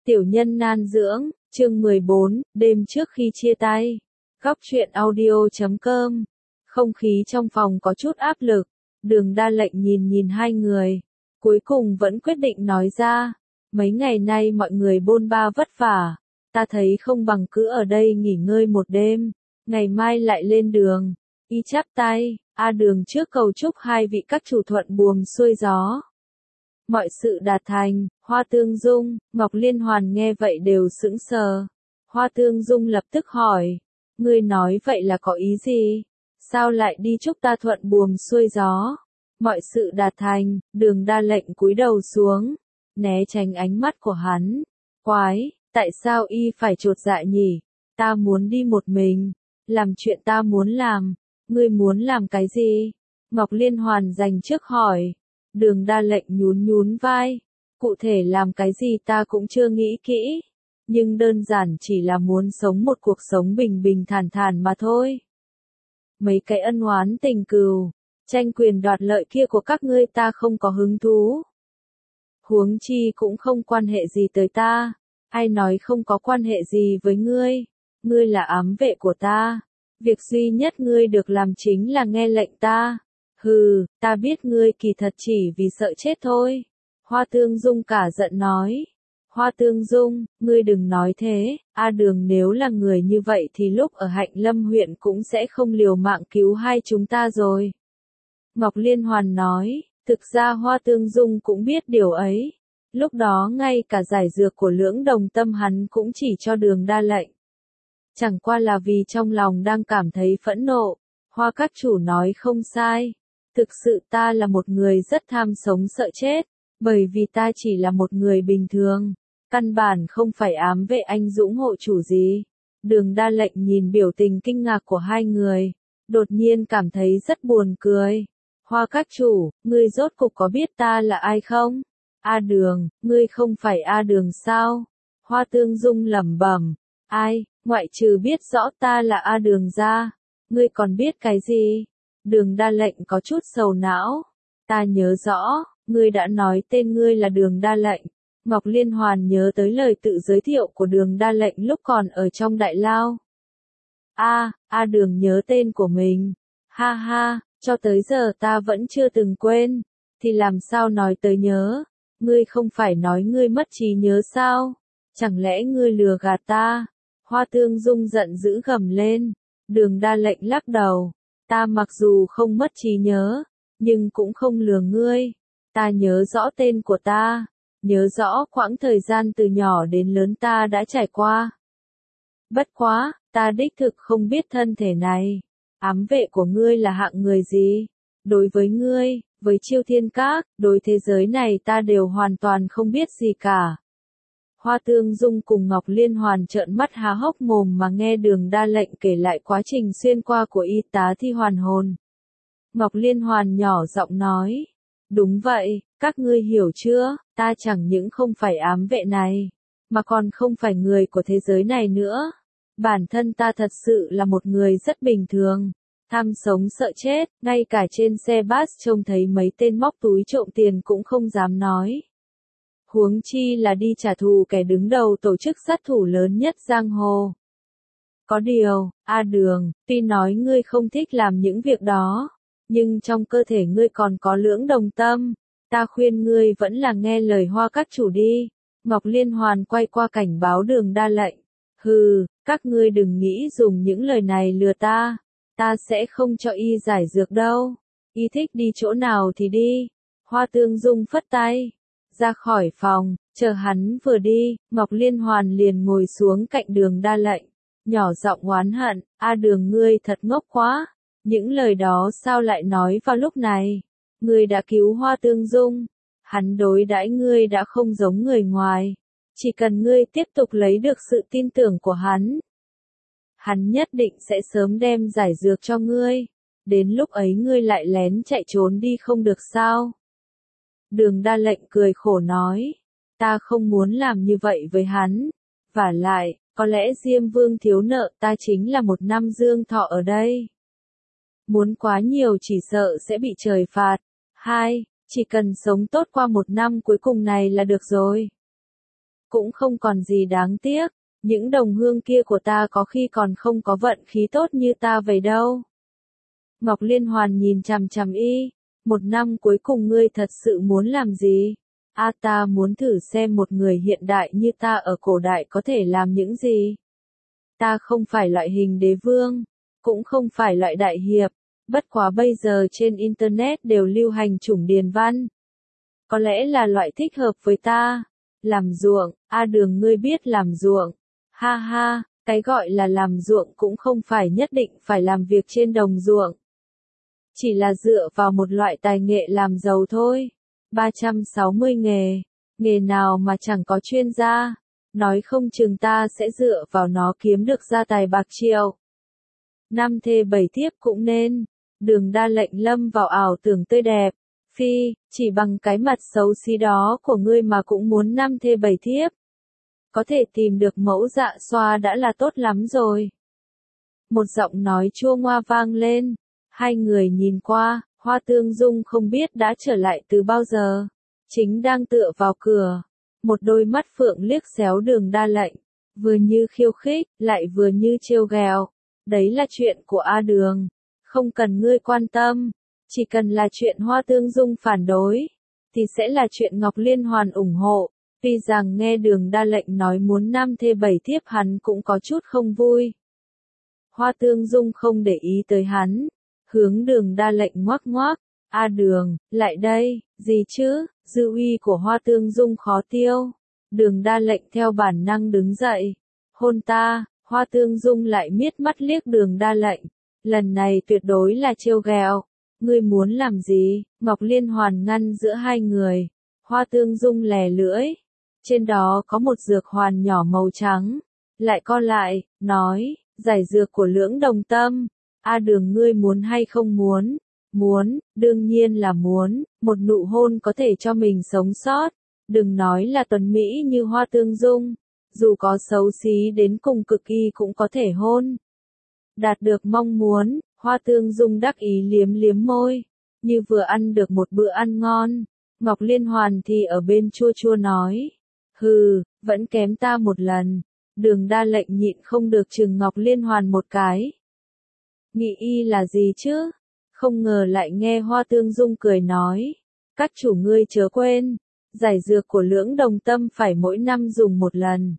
Tiểu nhân nan dưỡng, chương 14, đêm trước khi chia tay. Góc truyện audio.com. Không khí trong phòng có chút áp lực, Đường Đa Lệnh nhìn hai người. Cuối cùng vẫn quyết định nói ra, mấy ngày nay mọi người bôn ba vất vả, ta thấy không bằng cứ ở đây nghỉ ngơi một đêm, ngày mai lại lên đường. Y chắp tay, Đường trước cầu chúc hai vị các chủ thuận buồm xuôi gió. Mọi sự đạt thành. Hoa Tương Dung, Ngọc Liên Hoàn nghe vậy đều sững sờ. Hoa Tương Dung lập tức hỏi, ngươi nói vậy là có ý gì? Sao lại đi chúc ta thuận buồm xuôi gió? Mọi sự đạt thành. Đường Đa Lệnh cúi đầu xuống, né tránh ánh mắt của hắn. Quái, tại sao y phải chột dạ nhỉ? Ta muốn đi một mình, làm chuyện ta muốn làm. Ngươi muốn làm cái gì? Ngọc Liên Hoàn dành trước hỏi. Đường Đa Lệnh nhún vai. Cụ thể làm cái gì ta cũng chưa nghĩ kỹ. Nhưng đơn giản chỉ là muốn sống một cuộc sống bình bình thản thản mà thôi. Mấy cái ân oán tình cừu, tranh quyền đoạt lợi kia của các ngươi ta không có hứng thú. Huống chi cũng không quan hệ gì tới ta. Ai nói không có quan hệ gì với ngươi? Ngươi là ám vệ của ta. Việc duy nhất ngươi được làm chính là nghe lệnh ta. Hừ, ta biết ngươi kỳ thật chỉ vì sợ chết thôi. Hoa Tương Dung cả giận nói. Hoa Tương Dung, ngươi đừng nói thế, Đường nếu là người như vậy thì lúc ở Hạnh Lâm huyện cũng sẽ không liều mạng cứu hai chúng ta rồi. Ngọc Liên Hoàn nói, thực ra Hoa Tương Dung cũng biết điều ấy. Lúc đó ngay cả giải dược của Lưỡng Đồng Tâm hắn cũng chỉ cho Đường Đa Lệnh. Chẳng qua là vì trong lòng đang cảm thấy phẫn nộ. Hoa các chủ nói không sai. Thực sự ta là một người rất tham sống sợ chết, bởi vì ta chỉ là một người bình thường, căn bản không phải ám vệ anh dũng hộ chủ gì. Đường Đa Lệnh nhìn biểu tình kinh ngạc của hai người, đột nhiên cảm thấy rất buồn cười. Hoa các chủ, ngươi rốt cục có biết ta là ai không? Đường, ngươi không phải Đường sao? Hoa Tương Dung lẩm bẩm, ai, ngoại trừ biết rõ ta là Đường ra, ngươi còn biết cái gì? Đường Đa Lệnh có chút sầu não. Ta nhớ rõ, ngươi đã nói tên ngươi là Đường Đa Lệnh. Ngọc Liên Hoàn nhớ tới lời tự giới thiệu của Đường Đa Lệnh lúc còn ở trong đại lao. Đường nhớ tên của mình. Ha ha, cho tới giờ ta vẫn chưa từng quên. Thì làm sao nói tới nhớ? Ngươi không phải nói ngươi mất trí nhớ sao? Chẳng lẽ ngươi lừa gạt ta? Hoa Tương Dung giận dữ gầm lên. Đường Đa Lệnh lắc đầu. Ta mặc dù không mất trí nhớ, nhưng cũng không lừa ngươi. Ta nhớ rõ tên của ta, nhớ rõ quãng thời gian từ nhỏ đến lớn ta đã trải qua. Bất quá, ta đích thực không biết thân thể này. Ám vệ của ngươi là hạng người gì? Đối với ngươi, với Chiêu Thiên Các, đối thế giới này ta đều hoàn toàn không biết gì cả. Hoa Tương Dung cùng Ngọc Liên Hoàn trợn mắt há hốc mồm mà nghe Đường Đa Lệnh kể lại quá trình xuyên qua của y tá thi hoàn hồn. Ngọc Liên Hoàn nhỏ giọng nói, đúng vậy, các ngươi hiểu chưa, ta chẳng những không phải ám vệ này, mà còn không phải người của thế giới này nữa. Bản thân ta thật sự là một người rất bình thường, tham sống sợ chết, ngay cả trên xe bus trông thấy mấy tên móc túi trộm tiền cũng không dám nói. Huống chi là đi trả thù kẻ đứng đầu tổ chức sát thủ lớn nhất giang hồ. Có điều, Đường, tuy nói ngươi không thích làm những việc đó, nhưng trong cơ thể ngươi còn có Lưỡng Đồng Tâm, ta khuyên ngươi vẫn là nghe lời Hoa các chủ đi. Ngọc Liên Hoàn quay qua cảnh báo Đường Đa Lệnh. Hừ, các ngươi đừng nghĩ dùng những lời này lừa ta sẽ không cho y giải dược đâu. Y thích đi chỗ nào thì đi. Hoa Tương Dung phất tay. Ra khỏi phòng, chờ hắn vừa đi, Ngọc Liên Hoàn liền ngồi xuống cạnh Đường Đa Lệnh, nhỏ giọng oán hận, Đường ngươi thật ngốc quá, những lời đó sao lại nói vào lúc này? Ngươi đã cứu Hoa Tương Dung, hắn đối đãi ngươi đã không giống người ngoài, chỉ cần ngươi tiếp tục lấy được sự tin tưởng của hắn nhất định sẽ sớm đem giải dược cho ngươi, đến lúc ấy ngươi lại lén chạy trốn đi không được sao? Đường Đa Lệnh cười khổ nói, ta không muốn làm như vậy với hắn, vả lại, có lẽ Diêm Vương thiếu nợ ta chính là 1 năm dương thọ ở đây. Muốn quá nhiều chỉ sợ sẽ bị trời phạt. 2, chỉ cần sống tốt qua 1 năm cuối cùng này là được rồi. cũng không còn gì đáng tiếc, những đồng hương kia của ta có khi còn không có vận khí tốt như ta vậy đâu. Ngọc Liên Hoàn nhìn chằm chằm y, 1 năm cuối cùng ngươi thật sự muốn làm gì? Ta muốn thử xem một người hiện đại như ta ở cổ đại có thể làm những gì. Ta không phải loại hình đế vương, cũng không phải loại đại hiệp, bất quá bây giờ trên Internet đều lưu hành chủng điền văn. Có lẽ là loại thích hợp với ta. Làm ruộng, Đường ngươi biết làm ruộng. Ha ha, cái gọi là làm ruộng cũng không phải nhất định phải làm việc trên đồng ruộng. Chỉ là dựa vào một loại tài nghệ làm giàu thôi. 360 nghề, nghề nào mà chẳng có chuyên gia, nói không chừng ta sẽ dựa vào nó kiếm được gia tài bạc triệu. 5 thê 7 thiếp cũng nên. Đường Đa Lệnh lâm vào ảo tưởng tươi đẹp. Phi, chỉ bằng cái mặt xấu xí đó của ngươi mà cũng muốn 5 thê 7 thiếp. Có thể tìm được mẫu dạ xoa đã là tốt lắm rồi. Một giọng nói chua ngoa vang lên. Hai người nhìn qua, Hoa Tương Dung không biết đã trở lại từ bao giờ. Chính đang tựa vào cửa. Một đôi mắt phượng liếc xéo Đường Đa Lệnh. Vừa như khiêu khích, lại vừa như trêu ghẹo. Đấy là chuyện của Đường. Không cần ngươi quan tâm. Chỉ cần là chuyện Hoa Tương Dung phản đối, thì sẽ là chuyện Ngọc Liên Hoàn ủng hộ. Tuy rằng nghe Đường Đa Lệnh nói muốn 5 thê 7 thiếp hắn cũng có chút không vui. Hoa Tương Dung không để ý tới hắn, hướng Đường Đa Lệnh ngoắc ngoắc. Đường, lại đây, gì chứ, dư uy của Hoa Tương Dung khó tiêu. Đường Đa Lệnh theo bản năng đứng dậy. Hôn ta, Hoa Tương Dung lại miết mắt liếc Đường Đa Lệnh. Lần này tuyệt đối là trêu ghẹo. Ngươi muốn làm gì? Ngọc Liên Hoàn ngăn giữa hai người. Hoa Tương Dung lè lưỡi. Trên đó có một dược hoàn nhỏ màu trắng. Lại co lại, nói, giải dược của Lưỡng Đồng Tâm. Đường ngươi muốn hay không muốn? Muốn, đương nhiên là muốn. Một nụ hôn có thể cho mình sống sót. Đừng nói là tuấn mỹ như Hoa Tương Dung. Dù có xấu xí đến cùng cực kỳ cũng có thể hôn. Đạt được mong muốn. Hoa Tương Dung đắc ý liếm liếm môi, như vừa ăn được một bữa ăn ngon. Ngọc Liên Hoàn thì ở bên chua chua nói. Hừ, vẫn kém ta một lần. Đường Đa Lệnh nhịn không được chừng Ngọc Liên Hoàn một cái. Nghĩ y là gì chứ? Không ngờ lại nghe Hoa Tương Dung cười nói. Các chủ ngươi chớ quên, giải dược của Lưỡng Đồng Tâm phải mỗi năm dùng một lần.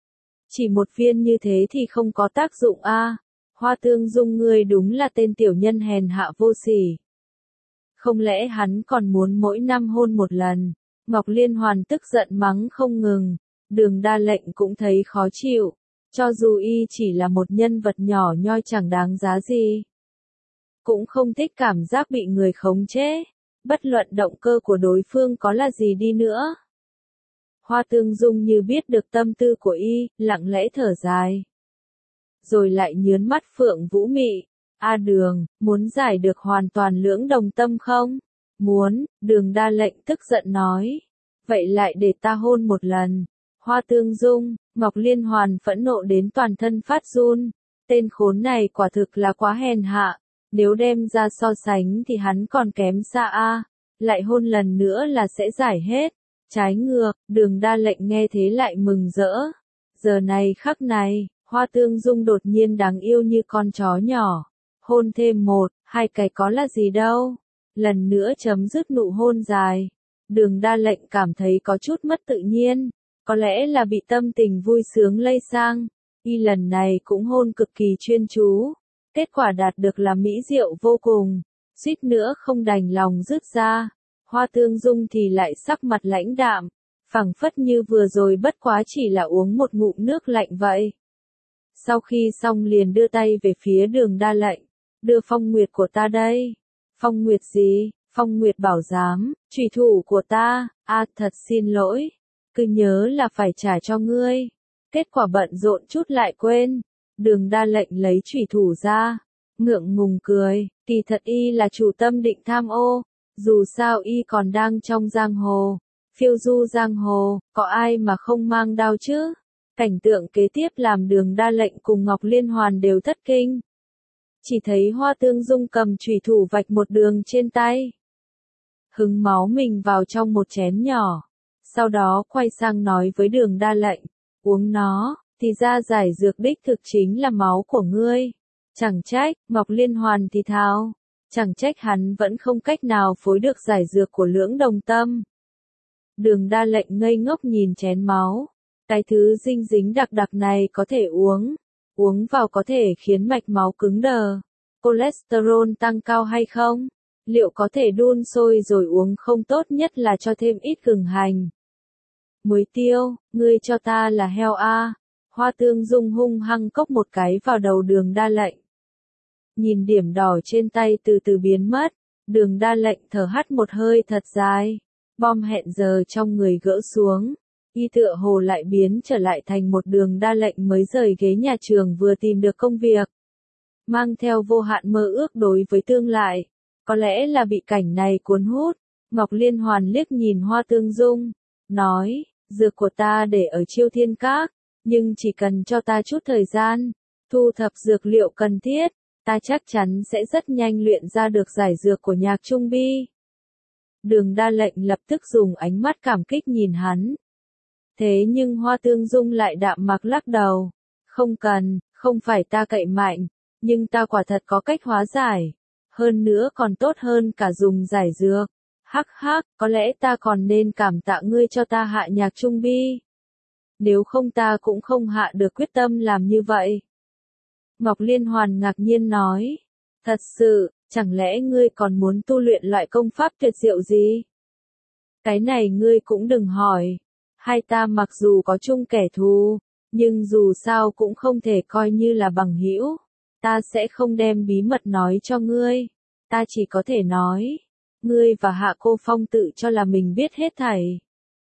Chỉ một viên như thế thì không có tác dụng Hoa Tương Dung ngươi đúng là tên tiểu nhân hèn hạ vô sỉ. Không lẽ hắn còn muốn mỗi năm hôn một lần? Ngọc Liên Hoàn tức giận mắng không ngừng. Đường Đa Lệnh cũng thấy khó chịu. Cho dù y chỉ là một nhân vật nhỏ nhoi chẳng đáng giá gì. Cũng không thích cảm giác bị người khống chế. Bất luận động cơ của đối phương có là gì đi nữa. Hoa Tương Dung như biết được tâm tư của y, lặng lẽ thở dài. Rồi lại nhướn mắt Phượng Vũ Mị. Đường, muốn giải được hoàn toàn Lưỡng Đồng Tâm không? Muốn, Đường Đa Lệnh tức giận nói. Vậy lại để ta hôn một lần. Hoa Tương Dung, Ngọc Liên Hoàn phẫn nộ đến toàn thân phát run. Tên khốn này quả thực là quá hèn hạ. Nếu đem ra so sánh thì hắn còn kém xa Lại hôn lần nữa là sẽ giải hết. Trái ngược, Đường Đa Lệnh nghe thế lại mừng rỡ. Giờ này khắc này, Hoa Tương Dung đột nhiên đáng yêu như con chó nhỏ. Hôn thêm 1, 2 cái có là gì đâu. Lần nữa chấm dứt nụ hôn dài. Đường Đa Lệnh cảm thấy có chút mất tự nhiên. Có lẽ là bị tâm tình vui sướng lây sang. Y lần này cũng hôn cực kỳ chuyên chú. Kết quả đạt được là mỹ diệu vô cùng. Suýt nữa không đành lòng dứt ra. Hoa Tương Dung thì lại sắc mặt lãnh đạm. Phảng phất như vừa rồi bất quá chỉ là uống một ngụm nước lạnh vậy. Sau khi xong liền đưa tay về phía Đường Đa Lệnh. Đưa phong nguyệt của ta đây. Phong nguyệt gì? Phong nguyệt bảo giám, trùy thủ của ta. Thật xin lỗi. Cứ nhớ là phải trả cho ngươi. Kết quả bận rộn chút lại quên. Đường Đa Lệnh lấy trùy thủ ra. Ngượng ngùng cười. Kỳ thật y là chủ tâm định tham ô. Dù sao y còn đang trong giang hồ. Phiêu du giang hồ, có ai mà không mang đao chứ? Cảnh tượng kế tiếp làm Đường Đa Lệnh cùng Ngọc Liên Hoàn đều thất kinh. Chỉ thấy Hoa Tương Dung cầm chùy thủ vạch một đường trên tay. Hứng máu mình vào trong một chén nhỏ. Sau đó quay sang nói với Đường Đa Lệnh, uống nó, thì ra giải dược đích thực chính là máu của ngươi. Chẳng trách, Ngọc Liên Hoàn thì thào, chẳng trách hắn vẫn không cách nào phối được giải dược của Lưỡng Đồng Tâm. Đường Đa Lệnh ngây ngốc nhìn chén máu, cái thứ dinh dính đặc đặc này có thể uống vào có thể khiến mạch máu cứng đờ, cholesterol tăng cao hay không? Liệu có thể đun sôi rồi uống không, tốt nhất là cho thêm ít gừng hành. Muối tiêu, ngươi cho ta là heo a. Hoa Tương Dung hung hăng cốc một cái vào đầu Đường Đa Lệnh. Nhìn điểm đỏ trên tay từ từ biến mất, Đường Đa Lệnh thở hắt một hơi thật dài. Bom hẹn giờ trong người gỡ xuống, y tựa hồ lại biến trở lại thành một Đường Đa Lệnh mới rời ghế nhà trường vừa tìm được công việc. Mang theo vô hạn mơ ước đối với tương lai, có lẽ là bị cảnh này cuốn hút. Ngọc Liên Hoàn liếc nhìn Hoa Tương Dung, nói, dược của ta để ở Chiêu Thiên Các, nhưng chỉ cần cho ta chút thời gian, thu thập dược liệu cần thiết, ta chắc chắn sẽ rất nhanh luyện ra được giải dược của Nhạc Trung Bi. Đường Đa Lệnh lập tức dùng ánh mắt cảm kích nhìn hắn. Thế nhưng Hoa Tương Dung lại đạm mạc lắc đầu. Không cần, không phải ta cậy mạnh, nhưng ta quả thật có cách hóa giải. Hơn nữa còn tốt hơn cả dùng giải dược. Hắc hắc, có lẽ ta còn nên cảm tạ ngươi cho ta hạ Nhạc Trung Bi. Nếu không ta cũng không hạ được quyết tâm làm như vậy. Ngọc Liên Hoàn ngạc nhiên nói. Thật sự, chẳng lẽ ngươi còn muốn tu luyện loại công pháp tuyệt diệu gì? Cái này ngươi cũng đừng hỏi. Hai ta mặc dù có chung kẻ thù, nhưng dù sao cũng không thể coi như là bằng hữu. Ta sẽ không đem bí mật nói cho ngươi. Ta chỉ có thể nói, ngươi và Hạ Cô Phong tự cho là mình biết hết thảy.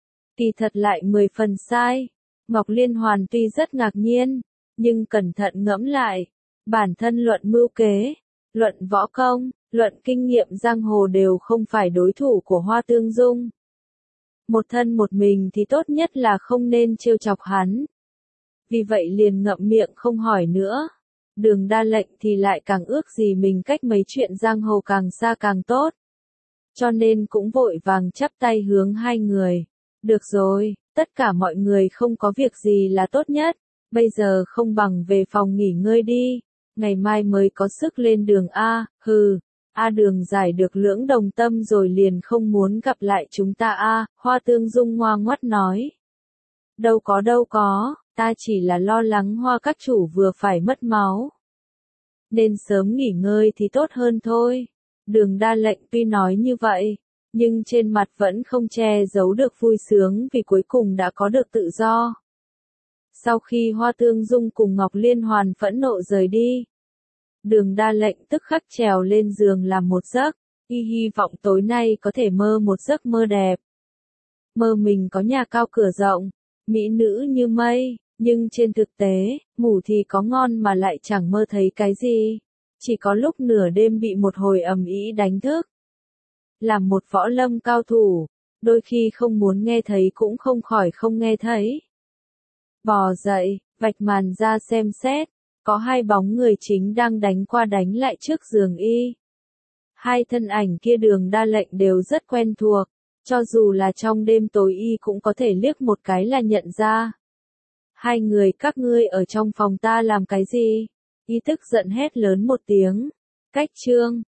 Kỳ thật lại 10 phần sai. Ngọc Liên Hoàn tuy rất ngạc nhiên, nhưng cẩn thận ngẫm lại, bản thân luận mưu kế, luận võ công, luận kinh nghiệm giang hồ đều không phải đối thủ của Hoa Tương Dung. Một thân một mình thì tốt nhất là không nên trêu chọc hắn. Vì vậy liền ngậm miệng không hỏi nữa. Đường Đa Lệnh thì lại càng ước gì mình cách mấy chuyện giang hồ càng xa càng tốt. Cho nên cũng vội vàng chắp tay hướng hai người. Được rồi, tất cả mọi người không có việc gì là tốt nhất. Bây giờ không bằng về phòng nghỉ ngơi đi. Ngày mai mới có sức lên đường A, hừ. A Đường giải được Lưỡng Đồng Tâm rồi liền không muốn gặp lại chúng ta a. Hoa Tương Dung ngoa ngoắt nói. Đâu có, ta chỉ là lo lắng Hoa các chủ vừa phải mất máu. Nên sớm nghỉ ngơi thì tốt hơn thôi. Đường Đa Lệnh tuy nói như vậy, nhưng trên mặt vẫn không che giấu được vui sướng vì cuối cùng đã có được tự do. Sau khi Hoa Tương Dung cùng Ngọc Liên Hoàn phẫn nộ rời đi, Đường Đa Lệnh tức khắc trèo lên giường làm một giấc, hy vọng tối nay có thể mơ một giấc mơ đẹp. Mơ mình có nhà cao cửa rộng, mỹ nữ như mây, nhưng trên thực tế, ngủ thì có ngon mà lại chẳng mơ thấy cái gì. Chỉ có lúc nửa đêm bị một hồi ầm ĩ đánh thức. Làm một võ lâm cao thủ, đôi khi không muốn nghe thấy cũng không khỏi không nghe thấy. Bò dậy, vạch màn ra xem xét. Có hai bóng người chính đang đánh qua đánh lại trước giường y. Hai thân ảnh kia Đường Đa Lệnh đều rất quen thuộc, cho dù là trong đêm tối y cũng có thể liếc một cái là nhận ra. Hai người các ngươi ở trong phòng ta làm cái gì? Y tức giận hét lớn một tiếng. Cách chương.